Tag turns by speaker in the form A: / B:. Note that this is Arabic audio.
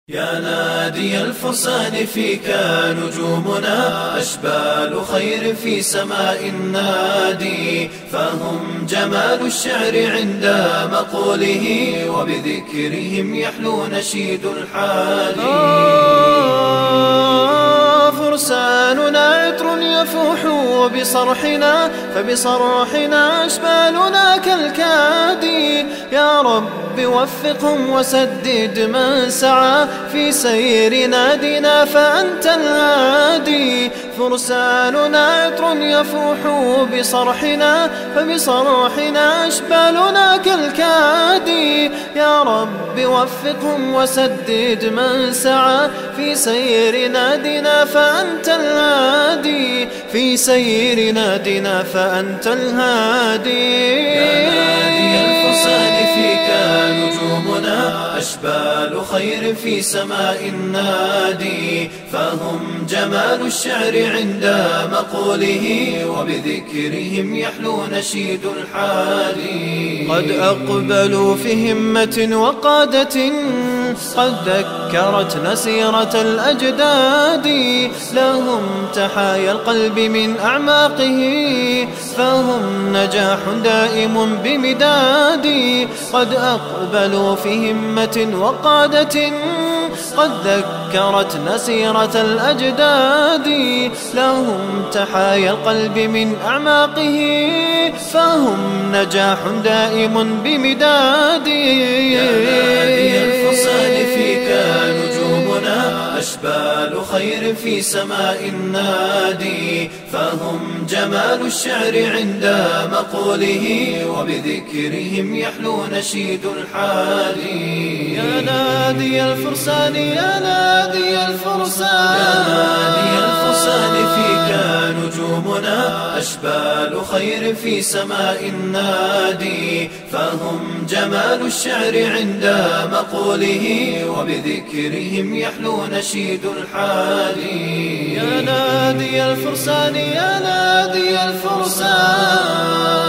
A: يا نادي الفرسان فيك نجومنا، أشبال خير في سماء النادي، فهم جمال الشعر عند مقوله، وبذكرهم يحلو نشيد الحادي. فرساننا عطر يفوح بصرحنا، فبصرحنا أشبالنا كالكادي. يا رب وفقهم وسدد من سعى في سير نادنا، فأنت الهادي. فرساننا عطر يفوح بصرحنا، فبصرحنا أشبالنا كالكادي. يا رب وفقهم وسدد من سعى في سير نادنا، فأنت الهادي. في سير نادنا فأنت الهادي.
B: يا نادي الفرسان فيك نجومنا، أشبال خير في سماء النادي، فهم جمال الشعر عند مقوله، وبذكرهم يحلو نشيد الحادي.
A: قد أقبلوا في همة وقادة، قد ذكرت نسيرة الأجداد. لهم تحايا القلب من أعماقه، فهم نجاح دائم بمداد. قد أقبلوا في همة وقادة، قد ذكرت نسيرة الأجداد. لهم تحايا القلب من أعماقه، فهم نجاح دائم بمداد.
B: يا نادي الفرسان فيك نجومنا، أشبال خير في سماء النادي، فهم جمال الشعر عند مقوله، وبذكرهم يحلو نشيد الحادي.
A: يا نادي الفرسان، يا نادي الفرسان،
B: يا نادي الفرسان فيك نجومنا، أشبال خير في سماء النادي، فهم جمال الشعر عند مقوله، وبذكرهم يحلو نشيد الحادي.
A: يا نادي الفرسان، يا نادي الفرسان.